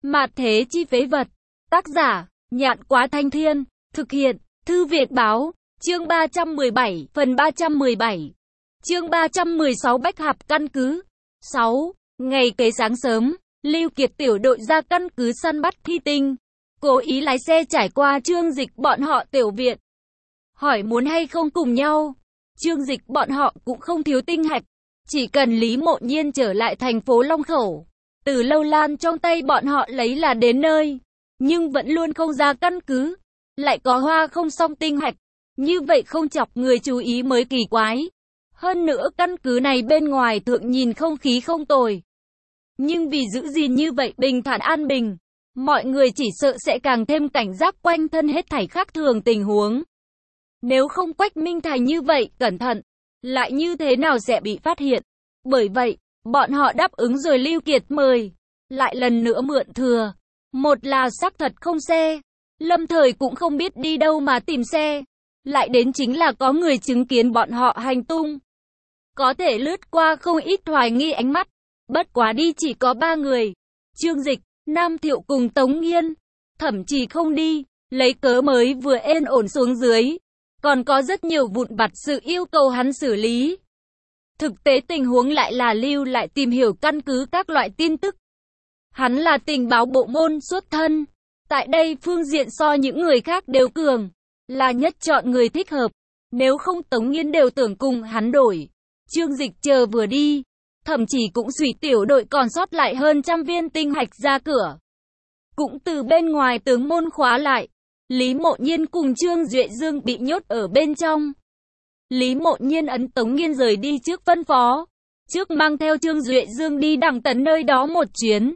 Mạt thế chi phế vật. Tác giả, Nhạn Quá Thanh Thiên. Thực hiện, Thư Việt Báo. Chương 317, phần 317. Chương 316 Bách Hạp căn cứ. 6. Ngày kế sáng sớm, Lưu Kiệt tiểu đội ra căn cứ săn bắt thi tinh. Cố ý lái xe trải qua Trương Dịch bọn họ tiểu viện. Hỏi muốn hay không cùng nhau. Trương Dịch bọn họ cũng không thiếu tinh hạch. Chỉ cần Lý Mộ Nhiên trở lại thành phố Long Khẩu. Từ lâu lan trong tay bọn họ lấy là đến nơi. Nhưng vẫn luôn không ra căn cứ. Lại có hoa không xong tinh hạch. Như vậy không chọc người chú ý mới kỳ quái. Hơn nữa căn cứ này bên ngoài thượng nhìn không khí không tồi. Nhưng vì giữ gìn như vậy bình thản an bình, mọi người chỉ sợ sẽ càng thêm cảnh giác quanh thân hết thảy khác thường tình huống. Nếu không Quách Minh Thành như vậy, cẩn thận, lại như thế nào sẽ bị phát hiện. Bởi vậy, bọn họ đáp ứng rồi Lưu Kiệt mời, lại lần nữa mượn thừa. Một là xác thật không xe, lâm thời cũng không biết đi đâu mà tìm xe. Lại đến chính là có người chứng kiến bọn họ hành tung. Có thể lướt qua không ít hoài nghi ánh mắt. Bất quá đi chỉ có 3 người. Trương Dịch, Nam Thiệu cùng Tống Nghiên. Thậm chí không đi, lấy cớ mới vừa ên ổn xuống dưới. Còn có rất nhiều vụn vặt sự yêu cầu hắn xử lý. Thực tế tình huống lại là lưu lại tìm hiểu căn cứ các loại tin tức. Hắn là tình báo bộ môn xuất thân. Tại đây phương diện so những người khác đều cường. Là nhất chọn người thích hợp. Nếu không Tống Nghiên đều tưởng cùng hắn đổi. Trương Dịch chờ vừa đi. Thậm chí cũng suy tiểu đội còn sót lại hơn 100 viên tinh hạch ra cửa. Cũng từ bên ngoài tướng môn khóa lại. Lý Mộ Nhiên cùng Trương Duệ Dương bị nhốt ở bên trong. Lý Mộ Nhiên ấn Tống Nghiên rời đi trước phân phó. Trước mang theo Trương Duệ Dương đi Đằng Tấn nơi đó một chuyến.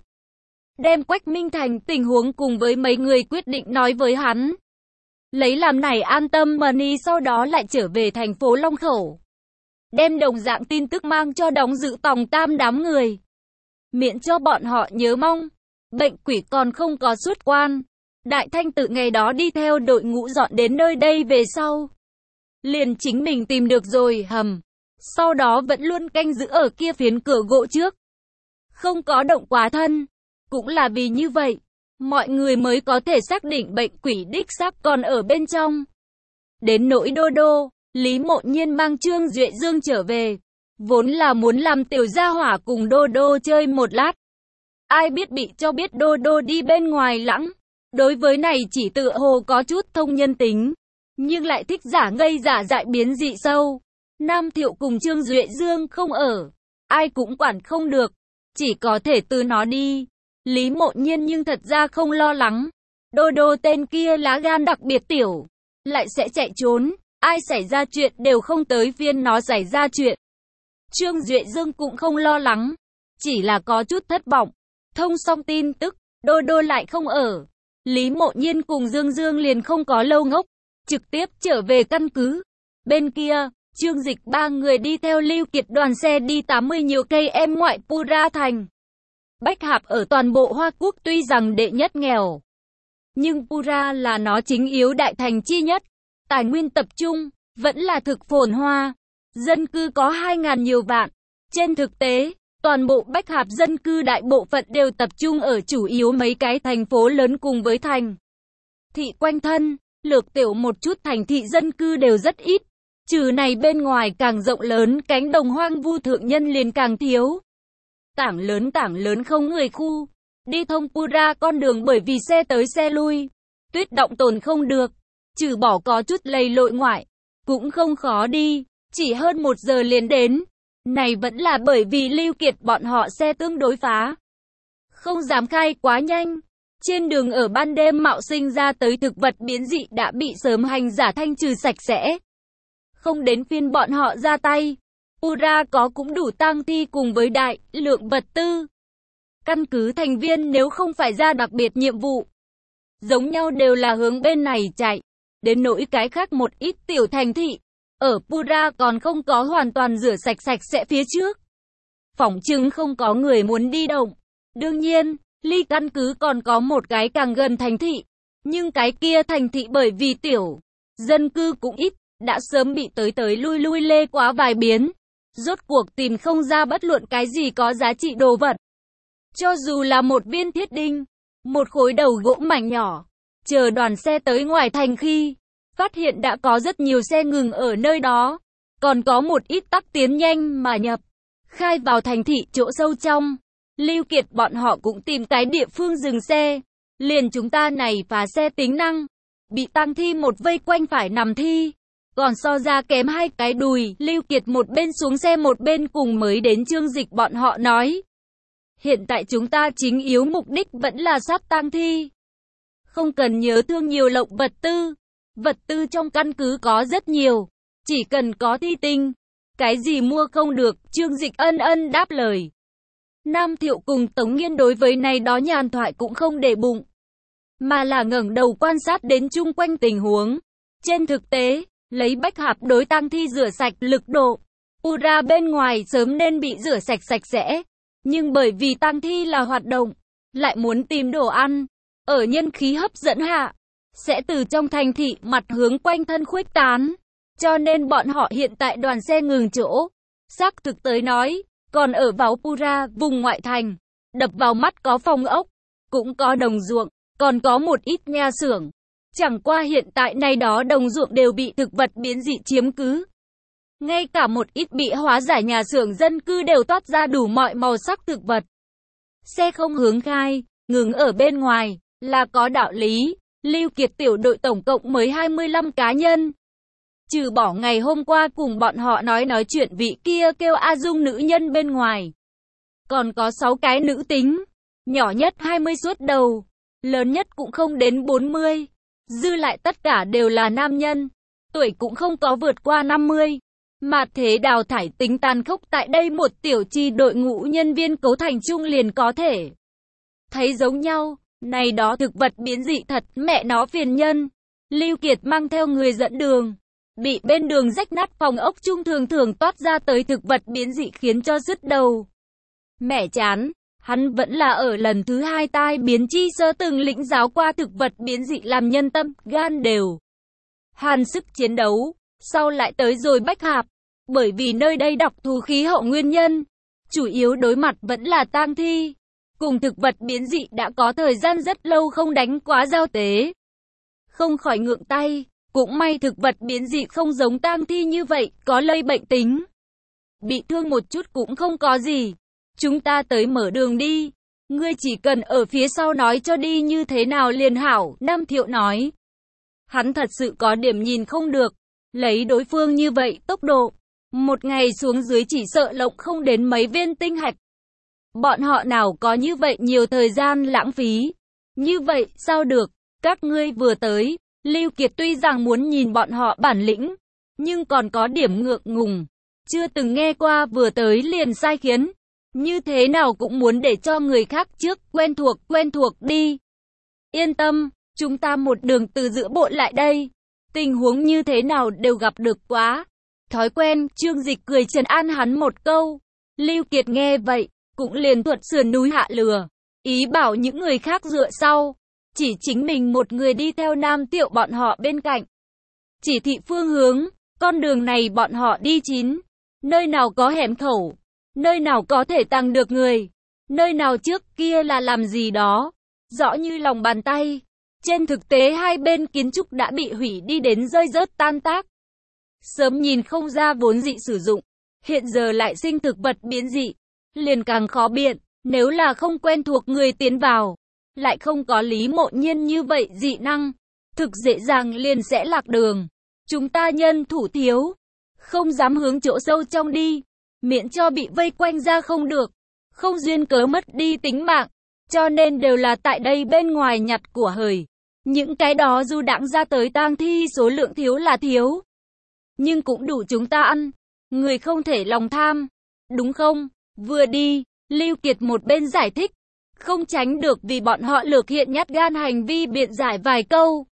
Đem Quách Minh Thành tình huống cùng với mấy người quyết định nói với hắn. Lấy làm này an tâm money sau đó lại trở về thành phố Long Khẩu. Đem đồng dạng tin tức mang cho đóng giữ tòng tam đám người. Miễn cho bọn họ nhớ mong. Bệnh quỷ còn không có xuất quan. Đại Thanh Tự ngày đó đi theo đội ngũ dọn đến nơi đây về sau. Liền chính mình tìm được rồi hầm. Sau đó vẫn luôn canh giữ ở kia phiến cửa gỗ trước. Không có động quá thân. Cũng là vì như vậy, mọi người mới có thể xác định bệnh quỷ đích xác còn ở bên trong. Đến nỗi Đô Đô, Lý Mộ Nhiên mang Trương Duệ Dương trở về. Vốn là muốn làm tiểu gia hỏa cùng Đô Đô chơi một lát. Ai biết bị cho biết Đô Đô đi bên ngoài lãng. Đối với này chỉ tựa hồ có chút thông nhân tính. Nhưng lại thích giả ngây giả dại biến dị sâu. Nam Thiệu cùng Trương Duệ Dương không ở. Ai cũng quản không được. Chỉ có thể từ nó đi. Lý Mộ Nhiên nhưng thật ra không lo lắng. Đô Đô tên kia lá gan đặc biệt tiểu. Lại sẽ chạy trốn. Ai xảy ra chuyện đều không tới phiên nó xảy ra chuyện. Trương Duệ Dương cũng không lo lắng. Chỉ là có chút thất vọng. Thông xong tin tức, Đô Đô lại không ở. Lý Mộ Nhiên cùng Dương Dương liền không có lâu ngốc. Trực tiếp trở về căn cứ. Bên kia, Trương Dịch 3 người đi theo Lưu Kiệt đoàn xe đi 80 nhiều cây em ngoại Pura thành. Bách Hạp ở toàn bộ Hoa Quốc tuy rằng đệ nhất nghèo. Nhưng Pura là nó chính yếu đại thành chi nhất. Tài nguyên tập trung, vẫn là thực phồn hoa. Dân cư có 2.000 nhiều vạn. Trên thực tế, toàn bộ Bách Hạp dân cư đại bộ phận đều tập trung ở chủ yếu mấy cái thành phố lớn cùng với thành thị quanh thân. Lược tiểu một chút thành thị dân cư đều rất ít. Trừ này bên ngoài càng rộng lớn cánh đồng hoang vu thượng nhân liền càng thiếu. Tảng lớn không người khu. Đi thông Pura con đường bởi vì xe tới xe lui. Tuyết động tồn không được. Trừ bỏ có chút lầy lội ngoại. Cũng không khó đi. Chỉ hơn 1 giờ liền đến. Này vẫn là bởi vì Lưu Kiệt bọn họ xe tương đối phá. Không dám khai quá nhanh. Trên đường ở ban đêm mạo sinh ra tới thực vật biến dị đã bị sớm hành giả thanh trừ sạch sẽ. Không đến phiên bọn họ ra tay. Pura có cũng đủ tang thi cùng với đại lượng vật tư. Căn cứ thành viên nếu không phải ra đặc biệt nhiệm vụ, giống nhau đều là hướng bên này chạy. Đến nỗi cái khác một ít tiểu thành thị, ở Pura còn không có hoàn toàn rửa sạch sẽ phía trước. Phỏng chừng không có người muốn đi động. Đương nhiên, ly căn cứ còn có một cái càng gần thành thị. Nhưng cái kia thành thị bởi vì tiểu, dân cư cũng ít, đã sớm bị tới lui lê quá vài biến. Rốt cuộc tìm không ra bất luận cái gì có giá trị đồ vật. Cho dù là một viên thiết đinh, một khối đầu gỗ mảnh nhỏ. Chờ đoàn xe tới ngoài thành khi phát hiện đã có rất nhiều xe ngừng ở nơi đó, còn có một ít tắc tiến nhanh mà nhập khai vào thành thị chỗ sâu trong. Lưu Kiệt bọn họ cũng tìm cái địa phương dừng xe. Liền chúng ta này phá xe tính năng, bị tang thi một vây quanh phải nằm thi, còn so ra kém hai cái đùi. Lưu Kiệt một bên xuống xe một bên cùng mới đến Trương Dịch bọn họ nói. Hiện tại chúng ta chính yếu mục đích vẫn là sát tang thi. Không cần nhớ thương nhiều lộng vật tư. Vật tư trong căn cứ có rất nhiều. Chỉ cần có thi tinh. Cái gì mua không được, Trương Dịch ân ân đáp lời. Nam Thiệu cùng Tống Nghiên đối với này đó nhàn thoại cũng không để bụng, mà là ngẩng đầu quan sát đến chung quanh tình huống. Trên thực tế, lấy bách hạp đối tang thi rửa sạch lực độ, Ura bên ngoài sớm nên bị rửa sạch sạch sẽ. Nhưng bởi vì tang thi là hoạt động, lại muốn tìm đồ ăn, ở nhân khí hấp dẫn hạ, sẽ từ trong thành thị mặt hướng quanh thân khuếch tán. Cho nên bọn họ hiện tại đoàn xe ngừng chỗ. Xác thực tới nói, còn ở vào Pura, vùng ngoại thành, đập vào mắt có phòng ốc, cũng có đồng ruộng, còn có một ít nhà xưởng. Chẳng qua hiện tại này đó đồng ruộng đều bị thực vật biến dị chiếm cứ. Ngay cả một ít bị hóa giải nhà xưởng dân cư đều toát ra đủ mọi màu sắc thực vật. Xe không hướng khai, ngừng ở bên ngoài, là có đạo lý. Lưu Kiệt tiểu đội tổng cộng mới 25 cá nhân. Trừ bỏ ngày hôm qua cùng bọn họ nói chuyện vị kia kêu A Dung nữ nhân bên ngoài. Còn có 6 cái nữ tính, nhỏ nhất 20 suốt đầu, lớn nhất cũng không đến 40. Dư lại tất cả đều là nam nhân, tuổi cũng không có vượt qua 50. Mà thế đào thải tính tàn khốc tại đây một tiểu chi đội ngũ nhân viên cấu thành chung liền có thể thấy giống nhau. Này đó thực vật biến dị thật mẹ nó phiền nhân. Lưu Kiệt mang theo người dẫn đường. Bị bên đường rách nát phòng ốc chung thường toát ra tới thực vật biến dị khiến cho sứt đầu. Mẹ chán, hắn vẫn là ở lần thứ 2 tai biến chi sơ từng lĩnh giáo qua thực vật biến dị làm nhân tâm, gan đều hàn sức chiến đấu. Sau lại tới rồi bách hạp, bởi vì nơi đây đặc thù khí hậu nguyên nhân, chủ yếu đối mặt vẫn là tang thi. Cùng thực vật biến dị đã có thời gian rất lâu không đánh quá giao tế. Không khỏi ngượng tay. Cũng may thực vật biến dị không giống tang thi như vậy, có lây bệnh tính. Bị thương một chút cũng không có gì. Chúng ta tới mở đường đi. Ngươi chỉ cần ở phía sau nói cho đi như thế nào liền hảo, Nam Thiệu nói. Hắn thật sự có điểm nhìn không được. Lấy đối phương như vậy tốc độ, một ngày xuống dưới chỉ sợ lộng không đến mấy viên tinh hạch. Bọn họ nào có như vậy nhiều thời gian lãng phí. Như vậy sao được, các ngươi vừa tới. Lưu Kiệt tuy rằng muốn nhìn bọn họ bản lĩnh, nhưng còn có điểm ngượng ngùng. Chưa từng nghe qua vừa tới liền sai khiến. Như thế nào cũng muốn để cho người khác trước quen thuộc đi. Yên tâm, chúng ta một đường từ giữa bộ lại đây. Tình huống như thế nào đều gặp được quá. Thói quen, Trương Dịch cười trấn an hắn một câu. Lưu Kiệt nghe vậy, cũng liền thuận sườn núi hạ lừa. Ý bảo những người khác dựa sau. Chỉ chính mình một người đi theo Nam Tiệu bọn họ bên cạnh. Chỉ thị phương hướng, con đường này bọn họ đi chín. Nơi nào có hẻm khẩu, nơi nào có thể tăng được người, nơi nào trước kia là làm gì đó, rõ như lòng bàn tay. Trên thực tế hai bên kiến trúc đã bị hủy đi đến rơi rớt tan tác. Sớm nhìn không ra vốn dị sử dụng, hiện giờ lại sinh thực vật biến dị, liền càng khó biện. Nếu là không quen thuộc người tiến vào, lại không có Lý Mộ Nhiên như vậy dị năng, thực dễ dàng liền sẽ lạc đường. Chúng ta nhân thủ thiếu, không dám hướng chỗ sâu trong đi, miễn cho bị vây quanh ra không được, không duyên cớ mất đi tính mạng, cho nên đều là tại đây bên ngoài nhặt của hời. Những cái đó dù đãng ra tới tang thi số lượng thiếu là thiếu, nhưng cũng đủ chúng ta ăn, người không thể lòng tham, đúng không? Vừa đi, Lưu Kiệt một bên giải thích, không tránh được vì bọn họ lược hiện nhát gan hành vi biện giải vài câu.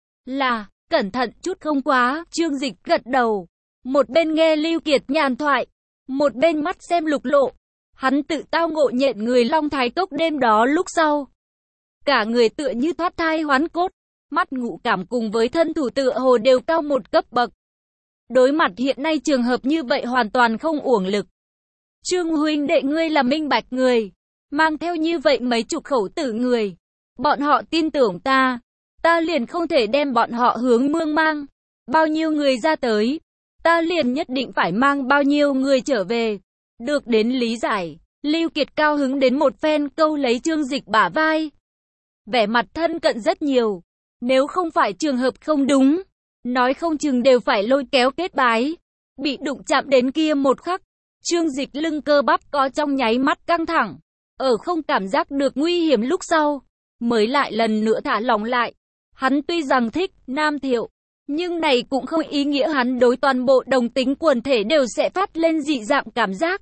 Là, cẩn thận chút không quá, Trương Dịch gật đầu. Một bên nghe Lưu Kiệt nhàn thoại, một bên mắt xem lục lộ. Hắn tự tao ngộ nhận người Long Thái Cốc đêm đó lúc sau. Cả người tựa như thoát thai hoán cốt, mắt ngũ cảm cùng với thân thủ tựa hồ đều cao một cấp bậc. Đối mặt hiện nay trường hợp như vậy hoàn toàn không uổng lực. Trương huynh đệ ngươi là minh bạch người, mang theo như vậy mấy chục khẩu tử người, Bọn họ tin tưởng ta liền không thể đem bọn họ hướng mương mang. Bao nhiêu người ra tới, ta liền nhất định phải mang bao nhiêu người trở về. Được đến lý giải, Lưu Kiệt cao hứng đến một phen câu lấy Trương Dịch bả vai. Vẻ mặt thân cận rất nhiều. Nếu không phải trường hợp không đúng, nói không chừng đều phải lôi kéo kết bái. Bị đụng chạm đến kia một khắc, Trương Dịch lưng cơ bắp có trong nháy mắt căng thẳng. Ở không cảm giác được nguy hiểm lúc sau, mới lại lần nữa thả lỏng lại. Hắn tuy rằng thích Nam Thiệu, nhưng này cũng không ý nghĩa hắn đối toàn bộ đồng tính quần thể đều sẽ phát lên dị dạng cảm giác.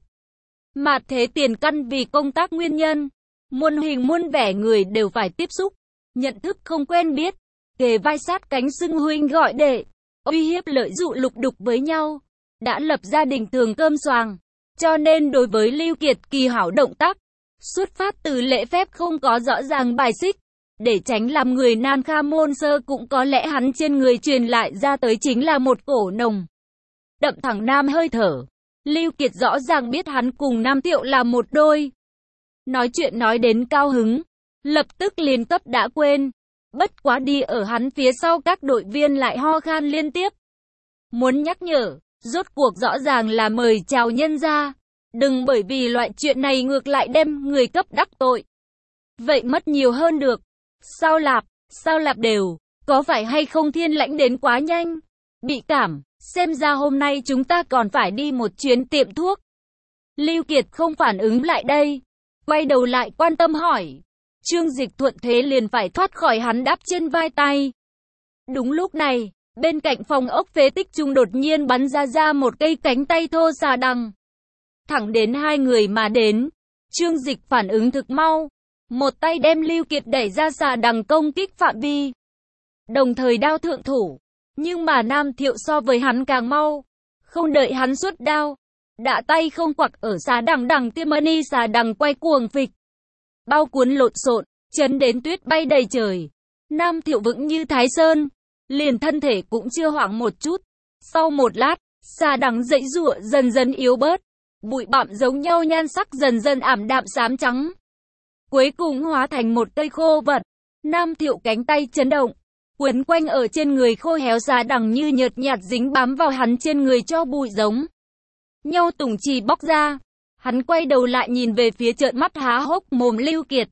Mà thế tiền căn vì công tác nguyên nhân, muôn hình muôn vẻ người đều phải tiếp xúc, nhận thức không quen biết, kề vai sát cánh xưng huynh gọi đệ, uy hiếp lợi dụ lục đục với nhau, đã lập gia đình thường cơm xoàng, cho nên đối với Lưu Kiệt kỳ hảo động tác, xuất phát từ lễ phép không có rõ ràng bài xích, để tránh làm người nan kha môn sơ cũng có lẽ hắn trên người truyền lại ra tới chính là một cổ nồng đậm thẳng nam hơi thở. Lưu Kiệt rõ ràng biết hắn cùng Nam Thiệu là một đôi. Nói chuyện nói đến cao hứng, lập tức liền cấp đã quên. Bất quá đi ở hắn phía sau các đội viên lại ho khan liên tiếp. Muốn nhắc nhở, rốt cuộc rõ ràng là mời chào nhân gia. Đừng bởi vì loại chuyện này ngược lại đem người cấp đắc tội. Vậy mất nhiều hơn được. Sao lạp đều, có phải hay không Thiên Lãnh đến quá nhanh? Bị cảm, xem ra hôm nay chúng ta còn phải đi một chuyến tiệm thuốc. Lưu Kiệt không phản ứng lại đây, quay đầu lại quan tâm hỏi. Trương Dịch thuận thế liền phải thoát khỏi hắn đáp trên vai tay. Đúng lúc này, bên cạnh phòng ốc phế tích trung đột nhiên bắn ra một cây cánh tay thô xà đằng. Thẳng đến hai người mà đến, Trương Dịch phản ứng thực mau. Một tay đem Lưu Kiệt đẩy ra xà đằng công kích phạm vi. Đồng thời đao thượng thủ. Nhưng mà Nam Thiệu so với hắn càng mau. Không đợi hắn xuất đao, đã tay không quặc ở xà đằng tiêm mani xà đằng quay cuồng phịch. Bao cuốn lộn xộn, chấn đến tuyết bay đầy trời. Nam Thiệu vững như Thái Sơn, liền thân thể cũng chưa hoảng một chút. Sau một lát, xà đằng dãy giụa dần dần yếu bớt. Bụi bặm giống nhau nhan sắc dần dần ảm đạm xám trắng. Cuối cùng hóa thành một cây khô vật. Nam Thiệu cánh tay chấn động, quấn quanh ở trên người khô héo xà đằng như nhợt nhạt dính bám vào hắn trên người cho bụi giống nhau tùng chỉ bóc ra. Hắn quay đầu lại nhìn về phía trợn mắt há hốc mồm Lưu Kiệt.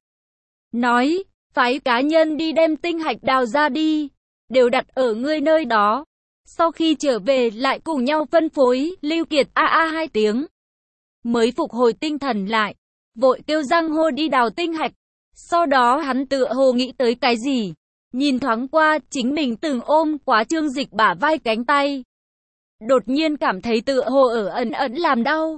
Nói, phái cá nhân đi đem tinh hạch đào ra đi, đều đặt ở ngươi nơi đó. Sau khi trở về lại cùng nhau phân phối. Lưu Kiệt a hai tiếng, mới phục hồi tinh thần lại, vội kêu Giang Hô đi đào tinh hạch. Sau đó hắn tựa hồ nghĩ tới cái gì, nhìn thoáng qua chính mình từng ôm quá Trương Dịch bả vai cánh tay. Đột nhiên cảm thấy tựa hồ ở ẩn ẩn làm đau.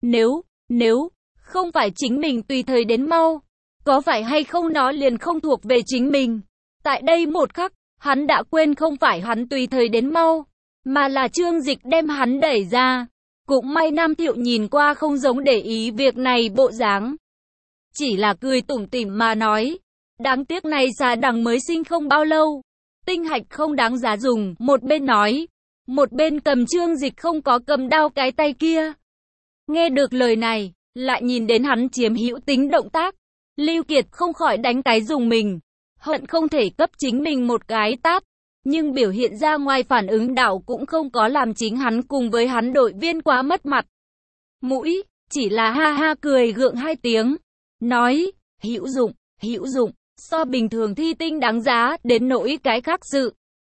Nếu không phải chính mình tùy thời đến mau, có phải hay không nó liền không thuộc về chính mình. Tại đây một khắc, hắn đã quên không phải hắn tùy thời đến mau, mà là Trương Dịch đem hắn đẩy ra. Cũng may Nam Thiệu nhìn qua không giống để ý việc này bộ dáng, chỉ là cười tủm tỉm mà nói. Đáng tiếc này xà đằng mới sinh không bao lâu, tinh hạch không đáng giá dùng. Một bên nói, một bên cầm Trương Dịch không có cầm đao cái tay kia. Nghe được lời này, lại nhìn đến hắn chiếm hữu tính động tác, Lưu Kiệt không khỏi đánh cái dùng mình, hận không thể cấp chính mình một cái tát. Nhưng biểu hiện ra ngoài phản ứng đảo cũng không có làm chính hắn cùng với hắn đội viên quá mất mặt mũi, chỉ là ha ha cười gượng hai tiếng, nói, hữu dụng, so bình thường thi tinh đáng giá, đến nỗi cái khác sự.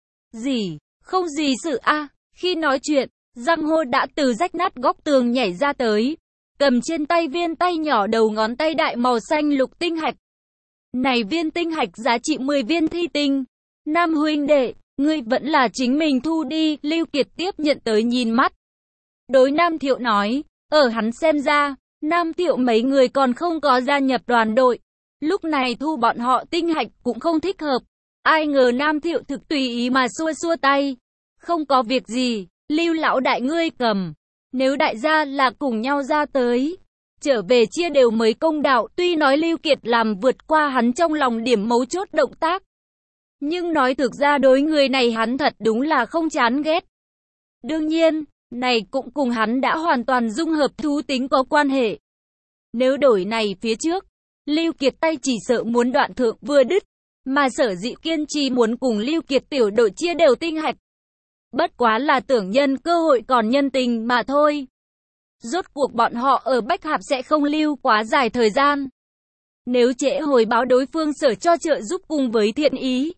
Không gì sự a. Khi nói chuyện, Giang Hô đã từ rách nát góc tường nhảy ra tới, cầm trên tay viên tay nhỏ đầu ngón tay đại màu xanh lục tinh hạch. Này viên tinh hạch giá trị 10 viên thi tinh. Nam huynh đệ, ngươi vẫn là chính mình thu đi. Lưu Kiệt tiếp nhận tới nhìn mắt. Đối Nam Thiệu nói, ở hắn xem ra, Nam Thiệu mấy người còn không có gia nhập đoàn đội. Lúc này thu bọn họ tinh hạch cũng không thích hợp. Ai ngờ Nam Thiệu thực tùy ý mà xua tay. Không có việc gì, Lưu lão đại ngươi cầm. Nếu đại gia là cùng nhau ra tới, trở về chia đều mới công đạo. Tuy nói Lưu Kiệt làm vượt qua hắn trong lòng điểm mấu chốt động tác, nhưng nói thực ra đối người này hắn thật đúng là không chán ghét. Đương nhiên, này cũng cùng hắn đã hoàn toàn dung hợp thú tính có quan hệ. Nếu đổi này phía trước, Lưu Kiệt tay chỉ sợ muốn đoạn thượng vừa đứt. mà sở dĩ kiên trì muốn cùng Lưu Kiệt tiểu đội chia đều tinh hạch. Bất quá là tưởng nhân cơ hội còn nhân tình mà thôi. Rốt cuộc bọn họ ở Bách Hạp sẽ không lưu quá dài thời gian. Nếu trễ hồi báo đối phương sở cho trợ giúp cùng với thiện ý,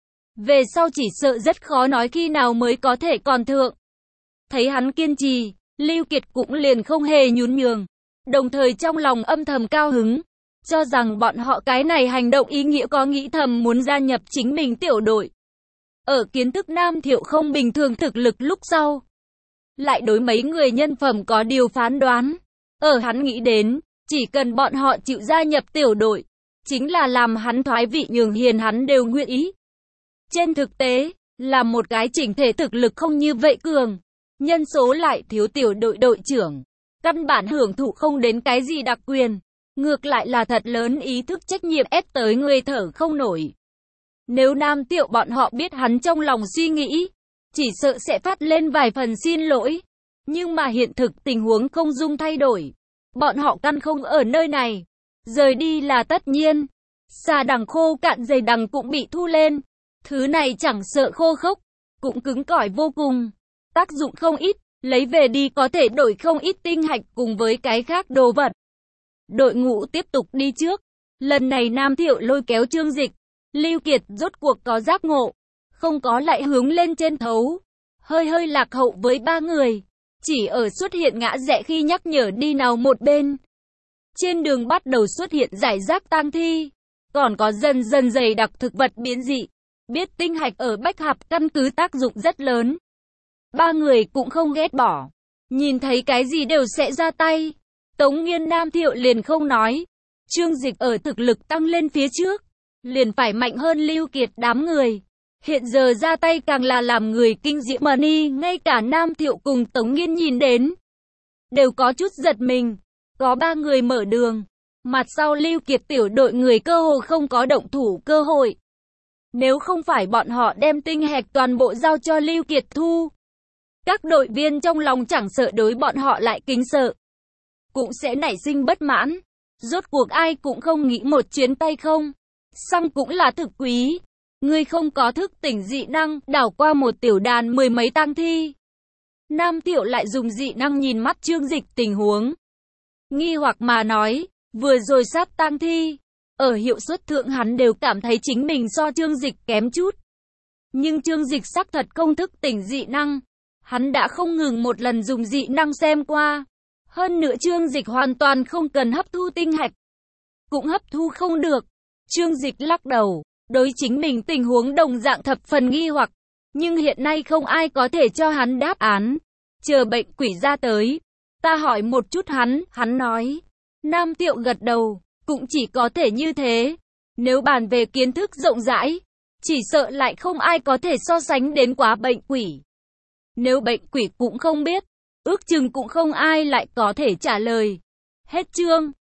về sau chỉ sợ rất khó nói khi nào mới có thể còn thượng. Thấy hắn kiên trì, Lưu Kiệt cũng liền không hề nhún nhường, đồng thời trong lòng âm thầm cao hứng, cho rằng bọn họ cái này hành động ý nghĩa có nghĩ thầm muốn gia nhập chính mình tiểu đội. Ở kiến thức Nam Thiệu không bình thường thực lực lúc sau, lại đối mấy người nhân phẩm có điều phán đoán. Ở hắn nghĩ đến, chỉ cần bọn họ chịu gia nhập tiểu đội, chính là làm hắn thoái vị nhường hiền hắn đều nguyện ý. Trên thực tế, là một cái chỉnh thể thực lực không như vậy cường, nhân số lại thiếu tiểu đội đội trưởng, căn bản hưởng thụ không đến cái gì đặc quyền, ngược lại là thật lớn ý thức trách nhiệm ép tới người thở không nổi. Nếu Nam Tiệu bọn họ biết hắn trong lòng suy nghĩ, chỉ sợ sẽ phát lên vài phần xin lỗi. Nhưng mà hiện thực tình huống không dung thay đổi. Bọn họ căn không ở nơi này. Rời đi là tất nhiên. Xà đằng khô cạn dày đằng cũng bị thu lên. Thứ này chẳng sợ khô khốc, cũng cứng cỏi vô cùng. Tác dụng không ít, lấy về đi có thể đổi không ít tinh hạch cùng với cái khác đồ vật. Đội ngũ tiếp tục đi trước. Lần này Nam Thiệu lôi kéo Trương Dịch. Lưu Kiệt rốt cuộc có giác ngộ, không có lại hướng lên trên thấu. Hơi lạc hậu với ba người, chỉ ở xuất hiện ngã rẽ khi nhắc nhở đi nào một bên. Trên đường bắt đầu xuất hiện rải rác tang thi, còn có dần dần dày đặc thực vật biến dị. Biết tinh hạch ở Bách Hạp căn cứ tác dụng rất lớn. Ba người cũng không ghét bỏ, nhìn thấy cái gì đều sẽ ra tay. Tống Nghiên Nam Thiệu liền không nói. Trương Dịch ở thực lực tăng lên phía trước, liền phải mạnh hơn Lưu Kiệt đám người. Hiện giờ ra tay càng là làm người kinh diễm mà ni, ngay cả Nam Thiệu cùng Tống Nghiên nhìn đến, đều có chút giật mình. Có ba người mở đường, mặt sau Lưu Kiệt tiểu đội người cơ hồ không có động thủ cơ hội. Nếu không phải bọn họ đem tinh hạch toàn bộ giao cho Lưu Kiệt thu, các đội viên trong lòng chẳng sợ đối bọn họ lại kính sợ, cũng sẽ nảy sinh bất mãn. Rốt cuộc ai cũng không nghĩ một chuyến tay không. Xăm cũng là thực quý. Ngươi không có thức tỉnh dị năng, đảo qua một tiểu đàn mười mấy tang thi. Nam Thiệu lại dùng dị năng nhìn mắt Trương Dịch tình huống. Nghi hoặc mà nói, vừa rồi sát tang thi, ở hiệu suất thượng hắn đều cảm thấy chính mình so Trương Dịch kém chút. Nhưng Trương Dịch xác thật không thức tỉnh dị năng. Hắn đã không ngừng một lần dùng dị năng xem qua. Hơn nữa Trương Dịch hoàn toàn không cần hấp thu tinh hạch, cũng hấp thu không được. Trương Dịch lắc đầu, đối chính mình tình huống đồng dạng thập phần nghi hoặc, nhưng hiện nay không ai có thể cho hắn đáp án. Chờ bệnh quỷ ra tới, ta hỏi một chút hắn nói. Nam Thiệu gật đầu, cũng chỉ có thể như thế. Nếu bàn về kiến thức rộng rãi, chỉ sợ lại không ai có thể so sánh đến quá bệnh quỷ. Nếu bệnh quỷ cũng không biết, ước chừng cũng không ai lại có thể trả lời. Hết chương.